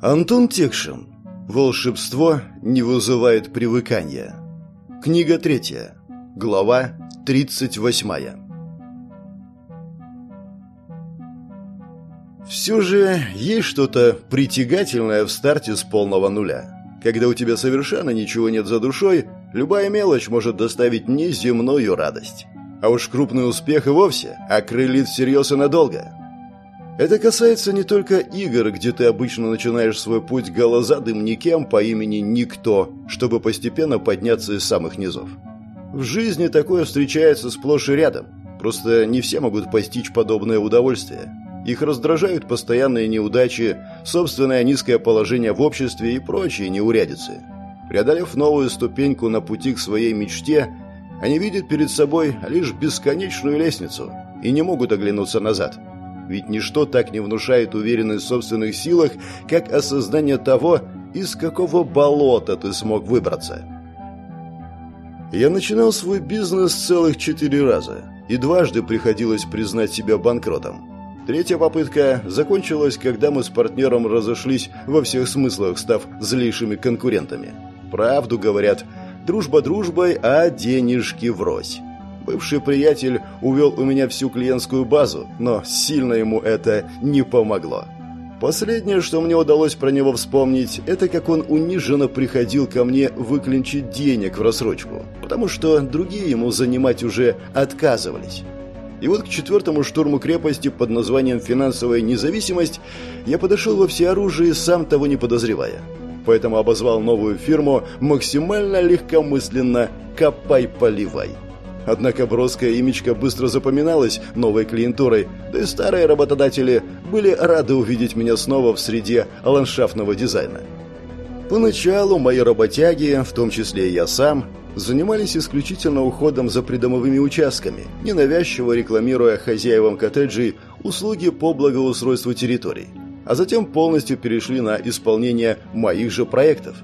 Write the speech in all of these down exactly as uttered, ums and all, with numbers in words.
Антон Текшин. Волшебство не вызывает привыкания. Книга третья. Глава тридцать восьмая. Все же есть что-то притягательное в старте с полного нуля. Когда у тебя совершенно ничего нет за душой, любая мелочь может доставить неземную радость. А уж крупный успех и вовсе окрылит всерьез и надолго. Это касается не только игр, где ты обычно начинаешь свой путь голозадым никем по имени Никто, чтобы постепенно подняться из самых низов. В жизни такое встречается сплошь и рядом. Просто не все могут постичь подобное удовольствие. Их раздражают постоянные неудачи, собственное низкое положение в обществе и прочие неурядицы. Преодолев новую ступеньку на пути к своей мечте, они видят перед собой лишь бесконечную лестницу и не могут оглянуться назад. Ведь ничто так не внушает уверенность в собственных силах, как осознание того, из какого болота ты смог выбраться. Я начинал свой бизнес целых четыре раза, и дважды приходилось признать себя банкротом. Третья попытка закончилась, когда мы с партнером разошлись во всех смыслах, став злейшими конкурентами. Правду говорят, дружба дружбой, а денежки врозь. Бывший приятель увел у меня всю клиентскую базу, но сильно ему это не помогло. Последнее, что мне удалось про него вспомнить, это как он униженно приходил ко мне выклинчить денег в рассрочку, потому что другие ему занимать уже отказывались. И вот к четвертому штурму крепости под названием «Финансовая независимость» я подошел во всеоружии, сам того не подозревая. Поэтому обозвал новую фирму максимально легкомысленно «Копай-поливай». Однако броская имечко быстро запоминалась новой клиентурой, да и старые работодатели были рады увидеть меня снова в среде ландшафтного дизайна. Поначалу мои работяги, в том числе и я сам, занимались исключительно уходом за придомовыми участками, ненавязчиво рекламируя хозяевам коттеджей услуги по благоустройству территорий, а затем полностью перешли на исполнение моих же проектов.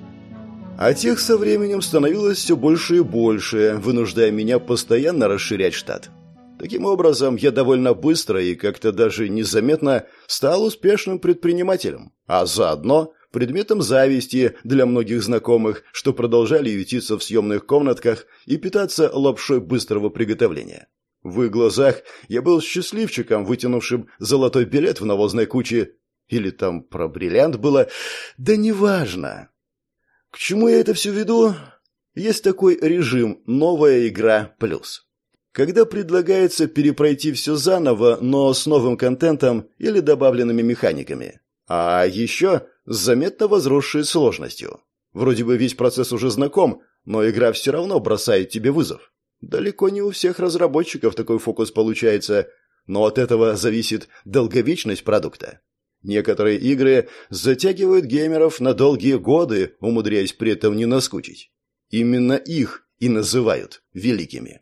А тех со временем становилось все больше и больше, вынуждая меня постоянно расширять штат. Таким образом, я довольно быстро и как-то даже незаметно стал успешным предпринимателем, а заодно предметом зависти для многих знакомых, что продолжали ютиться в съемных комнатках и питаться лапшой быстрого приготовления. В их глазах я был счастливчиком, вытянувшим золотой билет в навозной куче. Или там про бриллиант было, да неважно. К чему я это все веду? Есть такой режим «Новая игра плюс». Когда предлагается перепройти все заново, но с новым контентом или добавленными механиками. А еще с заметно возросшей сложностью. Вроде бы весь процесс уже знаком, но игра все равно бросает тебе вызов. Далеко не у всех разработчиков такой фокус получается, но от этого зависит долговечность продукта. Некоторые игры затягивают геймеров на долгие годы, умудряясь при этом не наскучить. Именно их и называют великими.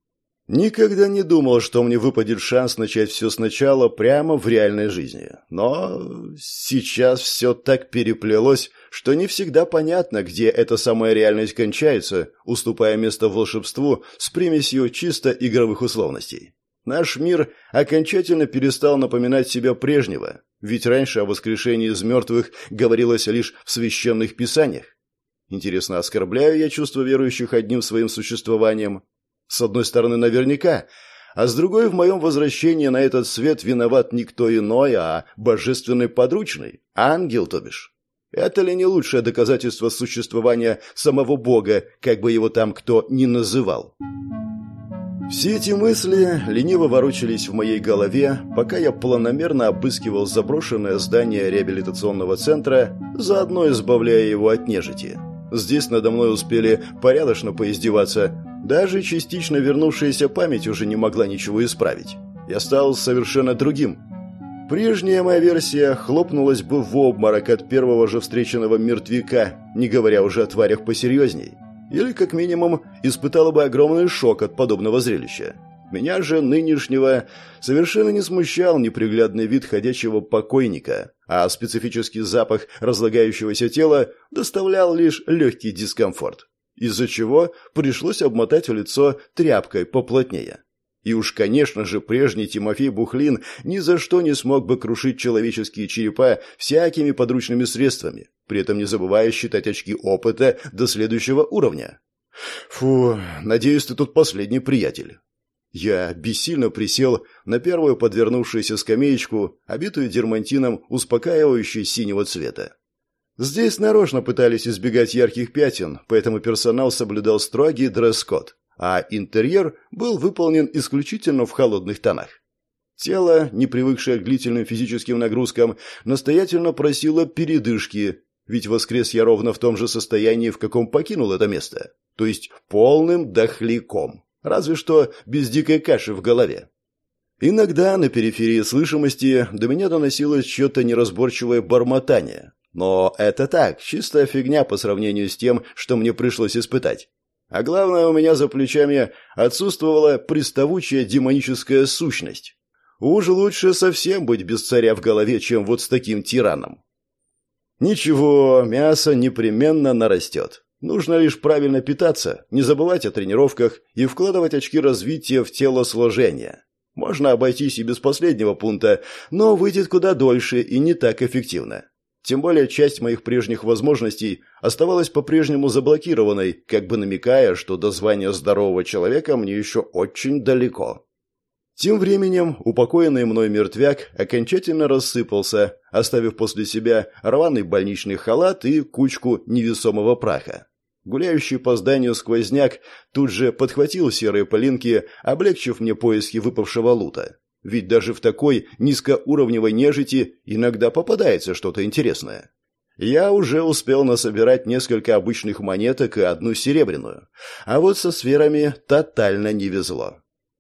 Никогда не думал, что мне выпадет шанс начать все сначала прямо в реальной жизни. Но сейчас все так переплелось, что не всегда понятно, где эта самая реальность кончается, уступая место волшебству с примесью чисто игровых условностей. Наш мир окончательно перестал напоминать себя прежнего, ведь раньше о воскрешении из мертвых говорилось лишь в священных писаниях. Интересно, оскорбляю я чувства верующих одним своим существованием? С одной стороны, наверняка, а с другой, в моем возвращении на этот свет виноват никто иной, а божественный подручный, ангел, то бишь. Это ли не лучшее доказательство существования самого Бога, как бы его там кто ни называл? Все эти мысли лениво ворочались в моей голове, пока я планомерно обыскивал заброшенное здание реабилитационного центра, заодно избавляя его от нежити. Здесь надо мной успели порядочно поиздеваться, даже частично вернувшаяся память уже не могла ничего исправить. Я стал совершенно другим. Прежняя моя версия хлопнулась бы в обморок от первого же встреченного мертвяка, не говоря уже о тварях посерьезней. Или, как минимум, испытала бы огромный шок от подобного зрелища. Меня же нынешнего совершенно не смущал неприглядный вид ходячего покойника, а специфический запах разлагающегося тела доставлял лишь легкий дискомфорт, из-за чего пришлось обмотать лицо тряпкой поплотнее. И уж, конечно же, прежний Тимофей Бухлин ни за что не смог бы крушить человеческие черепа всякими подручными средствами, при этом не забывая считать очки опыта до следующего уровня. Фу, надеюсь, ты тут последний приятель. Я бессильно присел на первую подвернувшуюся скамеечку, обитую дермантином, успокаивающей синего цвета. Здесь нарочно пытались избегать ярких пятен, поэтому персонал соблюдал строгий дресс-код, а интерьер был выполнен исключительно в холодных тонах. Тело, не привыкшее к длительным физическим нагрузкам, настоятельно просило передышки, ведь воскрес я ровно в том же состоянии, в каком покинул это место, то есть полным дохляком, разве что без дикой каши в голове. Иногда на периферии слышимости до меня доносилось чье-то неразборчивое бормотание, но это так, чистая фигня по сравнению с тем, что мне пришлось испытать. А главное, у меня за плечами отсутствовала приставучая демоническая сущность. Уж лучше совсем быть без царя в голове, чем вот с таким тираном. Ничего, мясо непременно нарастет. Нужно лишь правильно питаться, не забывать о тренировках и вкладывать очки развития в телосложение. Можно обойтись и без последнего пункта, но выйдет куда дольше и не так эффективно. Тем более часть моих прежних возможностей оставалась по-прежнему заблокированной, как бы намекая, что до звания здорового человека мне еще очень далеко. Тем временем упокоенный мной мертвяк окончательно рассыпался, оставив после себя рваный больничный халат и кучку невесомого праха. Гуляющий по зданию сквозняк тут же подхватил серые пылинки, облегчив мне поиски выпавшего лута. Ведь даже в такой низкоуровневой нежити иногда попадается что-то интересное. Я уже успел насобирать несколько обычных монеток и одну серебряную, а вот со сферами тотально не везло.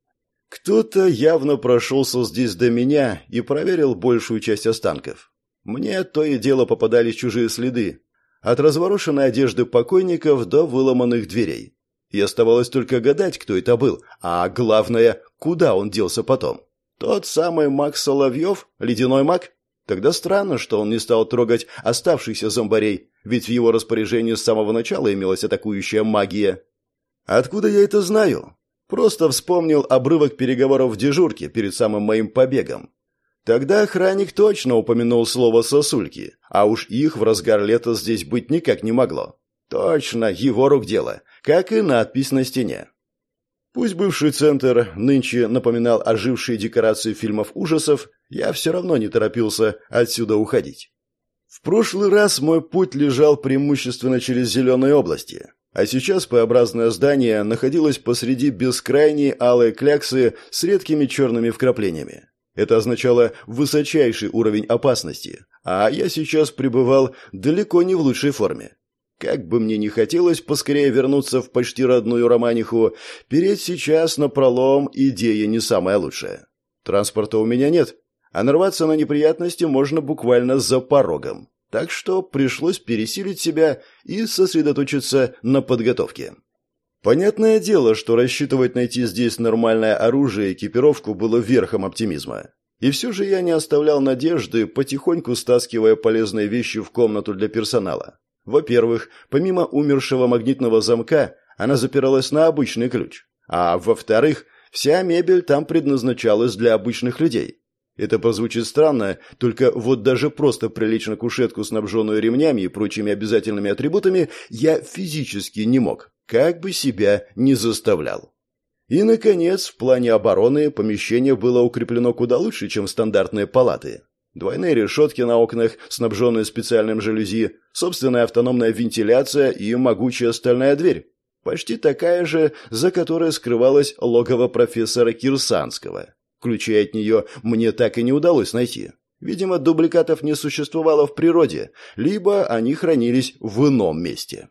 Кто-то явно прошелся здесь до меня и проверил большую часть останков. Мне то и дело попадались чужие следы, от разворошенной одежды покойников до выломанных дверей. И оставалось только гадать, кто это был, а главное, куда он делся потом. Тот самый маг Соловьев, ледяной маг? Тогда странно, что он не стал трогать оставшихся зомбарей, ведь в его распоряжении с самого начала имелась атакующая магия. Откуда я это знаю? Просто вспомнил обрывок переговоров в дежурке перед самым моим побегом. Тогда охранник точно упомянул слово «сосульки», а уж их в разгар лета здесь быть никак не могло. Точно, его рук дело, как и надпись на стене. Пусть бывший центр нынче напоминал ожившие декорации фильмов ужасов, я все равно не торопился отсюда уходить. В прошлый раз мой путь лежал преимущественно через зеленые области, а сейчас П-образное здание находилось посреди бескрайней алой кляксы с редкими черными вкраплениями. Это означало высочайший уровень опасности, а я сейчас пребывал далеко не в лучшей форме. Как бы мне ни хотелось поскорее вернуться в почти родную Романиху, переть сейчас напролом идея не самая лучшая. Транспорта у меня нет, а нарваться на неприятности можно буквально за порогом. Так что пришлось пересилить себя и сосредоточиться на подготовке. Понятное дело, что рассчитывать найти здесь нормальное оружие и экипировку было верхом оптимизма. И все же я не оставлял надежды, потихоньку стаскивая полезные вещи в комнату для персонала. Во-первых, помимо умершего магнитного замка, она запиралась на обычный ключ. А во-вторых, вся мебель там предназначалась для обычных людей. Это прозвучит странно, только вот даже просто прилечь на кушетку, снабженную ремнями и прочими обязательными атрибутами, я физически не мог, как бы себя не заставлял. И, наконец, в плане обороны помещение было укреплено куда лучше, чем стандартные палаты. Двойные решетки на окнах, снабженные специальным жалюзи, собственная автономная вентиляция и могучая стальная дверь. Почти такая же, за которой скрывалось логово профессора Кирсанского. Ключей от нее мне так и не удалось найти. Видимо, дубликатов не существовало в природе, либо они хранились в ином месте.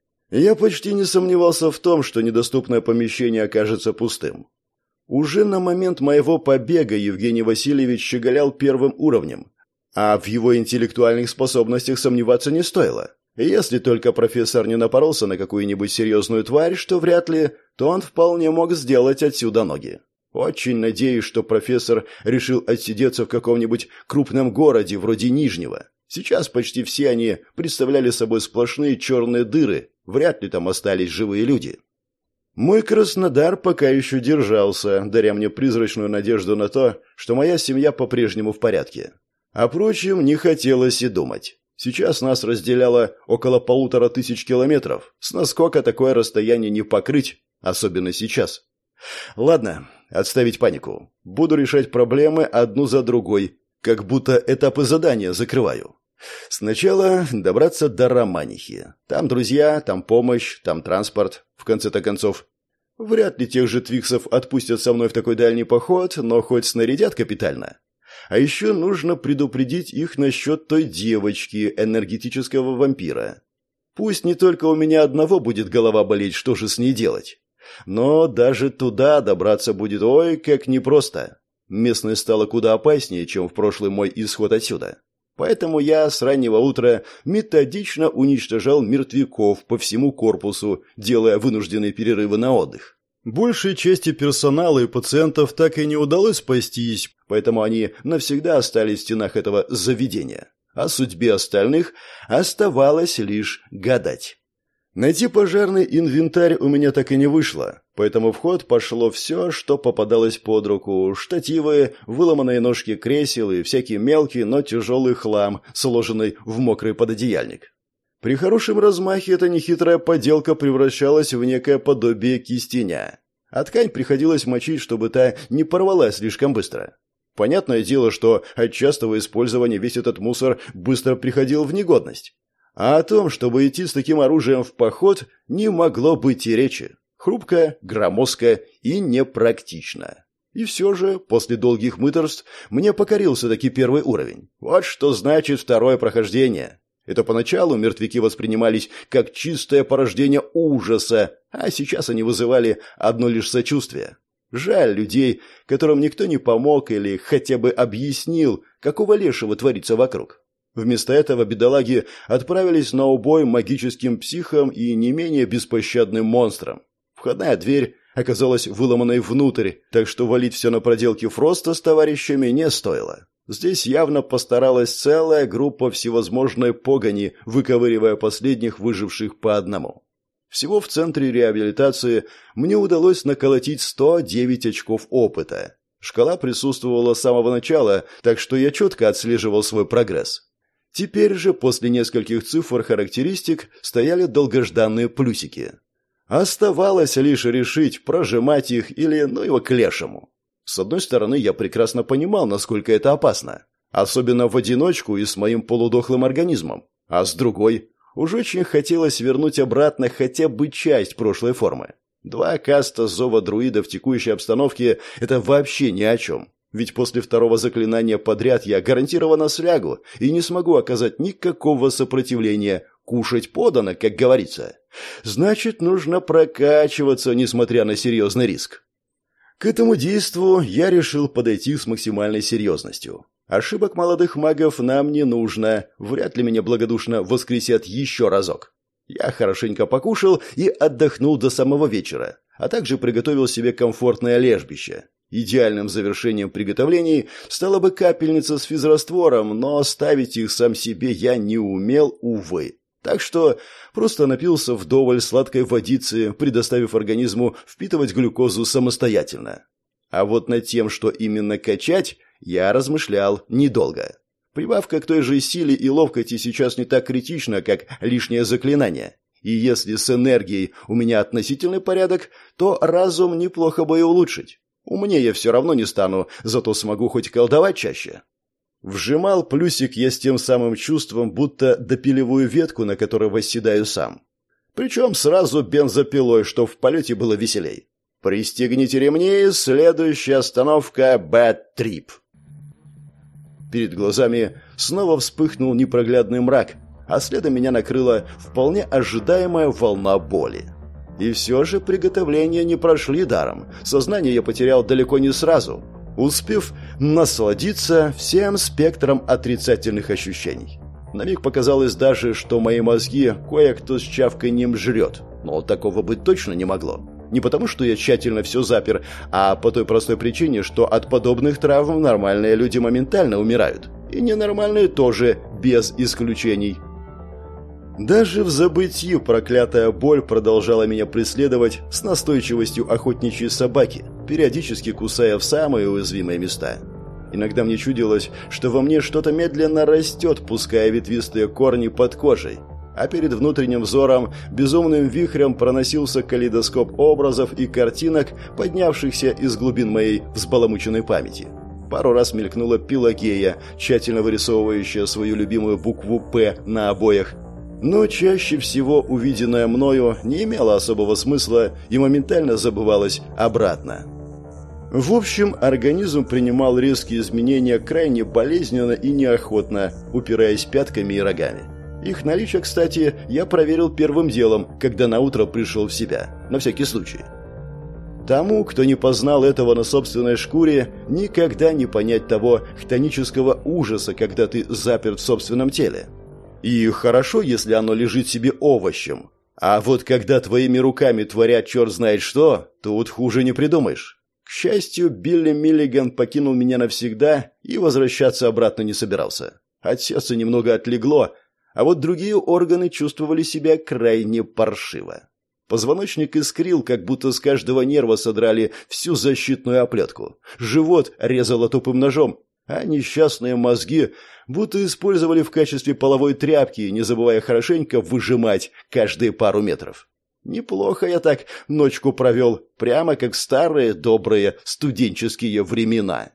Я почти не сомневался в том, что недоступное помещение окажется пустым. Уже на момент моего побега Евгений Васильевич щеголял первым уровнем, а в его интеллектуальных способностях сомневаться не стоило. Если только профессор не напоролся на какую-нибудь серьезную тварь, что вряд ли, то он вполне мог сделать отсюда ноги. Очень надеюсь, что профессор решил отсидеться в каком-нибудь крупном городе вроде Нижнего. Сейчас почти все они представляли собой сплошные черные дыры, вряд ли там остались живые люди. Мой Краснодар пока еще держался, даря мне призрачную надежду на то, что моя семья по-прежнему в порядке. О прочем не хотелось и думать. Сейчас нас разделяло около полутора тысяч километров. С наскока такое расстояние не покрыть, особенно сейчас. Ладно, отставить панику. Буду решать проблемы одну за другой, как будто этапы задания закрываю. Сначала добраться до Романихи. Там друзья, там помощь, там транспорт, в конце-то концов. Вряд ли тех же твиксов отпустят со мной в такой дальний поход, но хоть снарядят капитально. А еще нужно предупредить их насчет той девочки, энергетического вампира. Пусть не только у меня одного будет голова болеть, что же с ней делать. Но даже туда добраться будет ой как непросто. Местность стала куда опаснее, чем в прошлый мой исход отсюда. Поэтому я с раннего утра методично уничтожал мертвяков по всему корпусу, делая вынужденные перерывы на отдых. Большей части персонала и пациентов так и не удалось спастись, поэтому они навсегда остались в стенах этого заведения. О судьбе остальных оставалось лишь гадать. Найти пожарный инвентарь у меня так и не вышло, поэтому в ход пошло все, что попадалось под руку: штативы, выломанные ножки кресел и всякий мелкий, но тяжелый хлам, сложенный в мокрый пододеяльник. При хорошем размахе эта нехитрая поделка превращалась в некое подобие кистеня, а ткань приходилось мочить, чтобы та не порвалась слишком быстро. Понятное дело, что от частого использования весь этот мусор быстро приходил в негодность. А о том, чтобы идти с таким оружием в поход, не могло быть и речи. Хрупко, громоздко и непрактично. И все же, после долгих мытарств, мне покорился таки первый уровень. Вот что значит второе прохождение. Это поначалу мертвяки воспринимались как чистое порождение ужаса, а сейчас они вызывали одно лишь сочувствие. Жаль людей, которым никто не помог или хотя бы объяснил, какого лешего творится вокруг. Вместо этого бедолаги отправились на убой магическим психам и не менее беспощадным монстрам. Входная дверь оказалась выломанной внутрь, так что валить все на проделки Фроста с товарищами не стоило. Здесь явно постаралась целая группа всевозможной погони, выковыривая последних выживших по одному. Всего в центре реабилитации мне удалось наколотить сто девять очков опыта. Шкала присутствовала с самого начала, так что я четко отслеживал свой прогресс. Теперь же, после нескольких цифр характеристик, стояли долгожданные плюсики. Оставалось лишь решить, прожимать их или ну его к лешему. С одной стороны, я прекрасно понимал, насколько это опасно. Особенно в одиночку и с моим полудохлым организмом. А с другой, уж очень хотелось вернуть обратно хотя бы часть прошлой формы. Два каста зова друида в текущей обстановке – это вообще ни о чем. Ведь после второго заклинания подряд я гарантированно слягу и не смогу оказать никакого сопротивления. Кушать подано, как говорится. Значит, нужно прокачиваться, несмотря на серьезный риск. К этому действу я решил подойти с максимальной серьезностью. Ошибок молодых магов нам не нужно, вряд ли меня благодушно воскресят еще разок. Я хорошенько покушал и отдохнул до самого вечера, а также приготовил себе комфортное лежбище. Идеальным завершением приготовлений стала бы капельница с физраствором, но ставить их сам себе я не умел, увы. Так что просто напился вдоволь сладкой водицы, предоставив организму впитывать глюкозу самостоятельно. А вот над тем, что именно качать, я размышлял недолго. Прибавка к той же силе и ловкости сейчас не так критична, как лишнее заклинание. И если с энергией у меня относительный порядок, то разум неплохо бы и улучшить. Умнее я все равно не стану, зато смогу хоть колдовать чаще. Вжимал плюсик я с тем самым чувством, будто допиливаю ветку, на которой восседаю сам. Причем сразу бензопилой, что в полете было веселей. Пристегните ремни, следующая остановка Бэд-Трип. Перед глазами снова вспыхнул непроглядный мрак, а следом меня накрыла вполне ожидаемая волна боли. И все же приготовления не прошли даром. Сознание я потерял далеко не сразу, успев насладиться всем спектром отрицательных ощущений. На миг показалось даже, что мои мозги кое-кто с чавканьем жрет, но такого быть точно не могло. Не потому, что я тщательно все запер, а по той простой причине, что от подобных травм нормальные люди моментально умирают. И ненормальные тоже, без исключений. Даже в забытьи проклятая боль продолжала меня преследовать с настойчивостью охотничьей собаки, периодически кусая в самые уязвимые места. Иногда мне чудилось, что во мне что-то медленно растет, пуская ветвистые корни под кожей, а перед внутренним взором безумным вихрем проносился калейдоскоп образов и картинок, поднявшихся из глубин моей взбаламученной памяти. Пару раз мелькнула Пелагея, тщательно вырисовывающая свою любимую букву «П» на обоях, но чаще всего увиденное мною не имело особого смысла и моментально забывалось обратно. В общем, организм принимал резкие изменения крайне болезненно и неохотно, упираясь пятками и рогами. Их наличие, кстати, я проверил первым делом, когда наутро пришел в себя, на всякий случай. Тому, кто не познал этого на собственной шкуре, никогда не понять того хтонического ужаса, когда ты заперт в собственном теле. И хорошо, если оно лежит себе овощем. А вот когда твоими руками творят черт знает что, тут хуже не придумаешь. К счастью, Билли Миллиган покинул меня навсегда и возвращаться обратно не собирался. От сердца немного отлегло, а вот другие органы чувствовали себя крайне паршиво. Позвоночник искрил, как будто с каждого нерва содрали всю защитную оплетку. Живот резало тупым ножом, а несчастные мозги будто использовали в качестве половой тряпки, не забывая хорошенько выжимать каждые пару метров. Неплохо я так ночку провел, прямо как в старые добрые студенческие времена.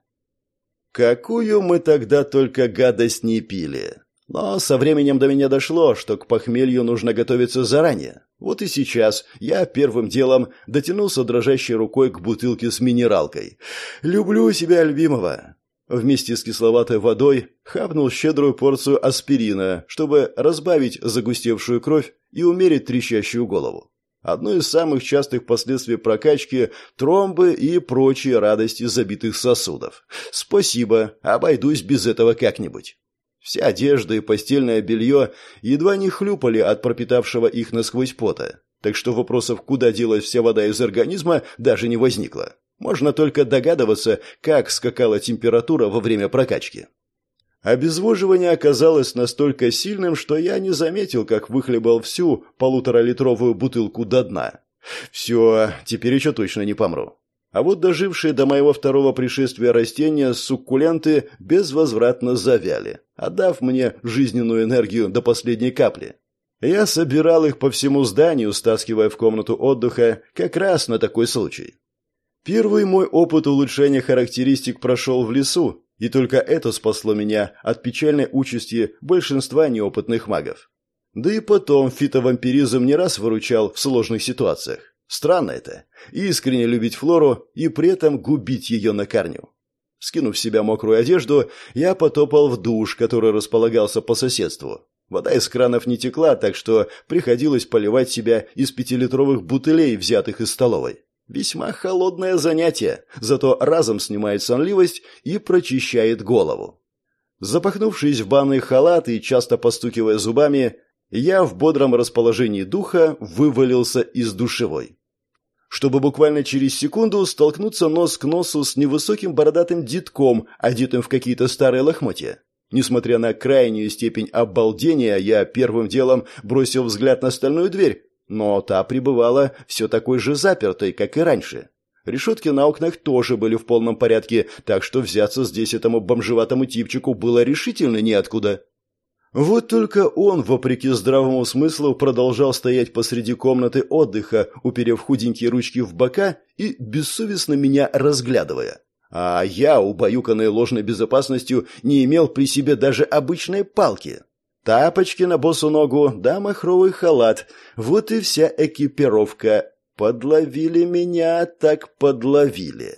Какую мы тогда только гадость не пили. Но со временем до меня дошло, что к похмелью нужно готовиться заранее. Вот и сейчас я первым делом дотянулся дрожащей рукой к бутылке с минералкой. Люблю себя любимого. Вместе с кисловатой водой хапнул щедрую порцию аспирина, чтобы разбавить загустевшую кровь и умерить трещащую голову. Одно из самых частых последствий прокачки – тромбы и прочие радости забитых сосудов. Спасибо, обойдусь без этого как-нибудь. Вся одежда и постельное белье едва не хлюпали от пропитавшего их насквозь пота, так что вопросов, куда делась вся вода из организма, даже не возникло. Можно только догадываться, как скакала температура во время прокачки. Обезвоживание оказалось настолько сильным, что я не заметил, как выхлебал всю полуторалитровую бутылку до дна. Все, теперь еще точно не помру. А вот дожившие до моего второго пришествия растения суккуленты безвозвратно завяли, отдав мне жизненную энергию до последней капли. Я собирал их по всему зданию, стаскивая в комнату отдыха как раз на такой случай. Первый мой опыт улучшения характеристик прошел в лесу, и только это спасло меня от печальной участи большинства неопытных магов. Да и потом фитовампиризм не раз выручал в сложных ситуациях. Странно это – искренне любить флору и при этом губить ее на корню. Скинув с себя мокрую одежду, я потопал в душ, который располагался по соседству. Вода из кранов не текла, так что приходилось поливать себя из пятилитровых бутылей, взятых из столовой. Весьма холодное занятие, зато разом снимает сонливость и прочищает голову. Запахнувшись в банный халат и часто постукивая зубами, я в бодром расположении духа вывалился из душевой, чтобы буквально через секунду столкнуться нос к носу с невысоким бородатым детком, одетым в какие-то старые лохмотья. Несмотря на крайнюю степень обалдения, я первым делом бросил взгляд на стальную дверь, но та пребывала все такой же запертой, как и раньше. Решетки на окнах тоже были в полном порядке, так что взяться здесь этому бомжеватому типчику было решительно неоткуда. Вот только он, вопреки здравому смыслу, продолжал стоять посреди комнаты отдыха, уперев худенькие ручки в бока и бессовестно меня разглядывая. А я, убаюканный ложной безопасностью, не имел при себе даже обычной палки. Тапочки на босу ногу, да махровый халат. Вот и вся экипировка. Подловили меня, так подловили.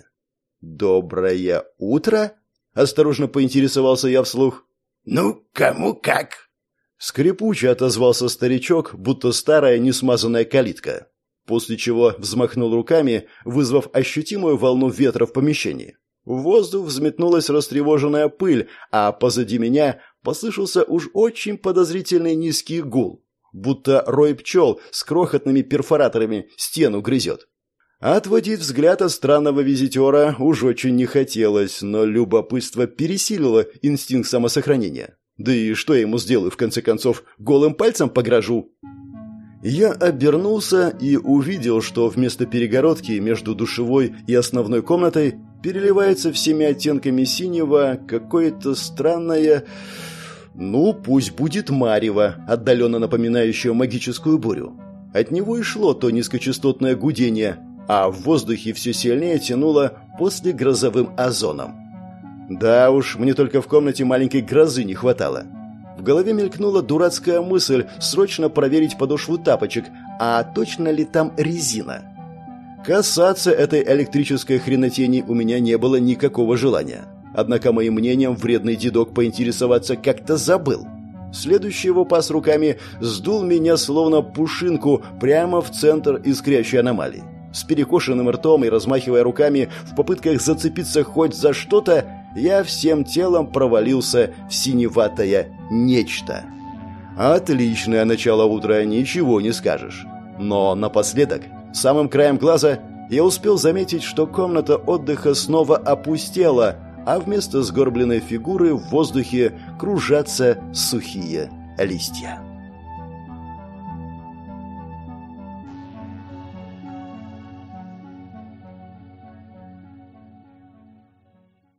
«Доброе утро?» – осторожно поинтересовался я вслух. «Ну, кому как?» Скрипуче отозвался старичок, будто старая несмазанная калитка, после чего взмахнул руками, вызвав ощутимую волну ветра в помещении. В воздух взметнулась растревоженная пыль, а позади меня послышался уж очень подозрительный низкий гул, будто рой пчел с крохотными перфораторами стену грызет. Отводить взгляд от странного визитера уж очень не хотелось, но любопытство пересилило инстинкт самосохранения. Да и что я ему сделаю, в конце концов, голым пальцем погрожу? Я обернулся и увидел, что вместо перегородки между душевой и основной комнатой переливается всеми оттенками синего какое-то странное... Ну, пусть будет марево, отдаленно напоминающее магическую бурю. От него и шло то низкочастотное гудение, а в воздухе все сильнее тянуло послегрозовым озоном. Да уж, мне только в комнате маленькой грозы не хватало. В голове мелькнула дурацкая мысль срочно проверить подошву тапочек, а точно ли там резина. Касаться этой электрической хренотени у меня не было никакого желания. Однако моим мнением вредный дедок поинтересоваться как-то забыл. Следующий его пас руками сдул меня словно пушинку прямо в центр искрящей аномалии. С перекошенным ртом и размахивая руками в попытках зацепиться хоть за что-то, я всем телом провалился в синеватое нечто. Отличное начало утра, ничего не скажешь. Но напоследок, самым краем глаза, я успел заметить, что комната отдыха снова опустела, а вместо сгорбленной фигуры в воздухе кружатся сухие листья.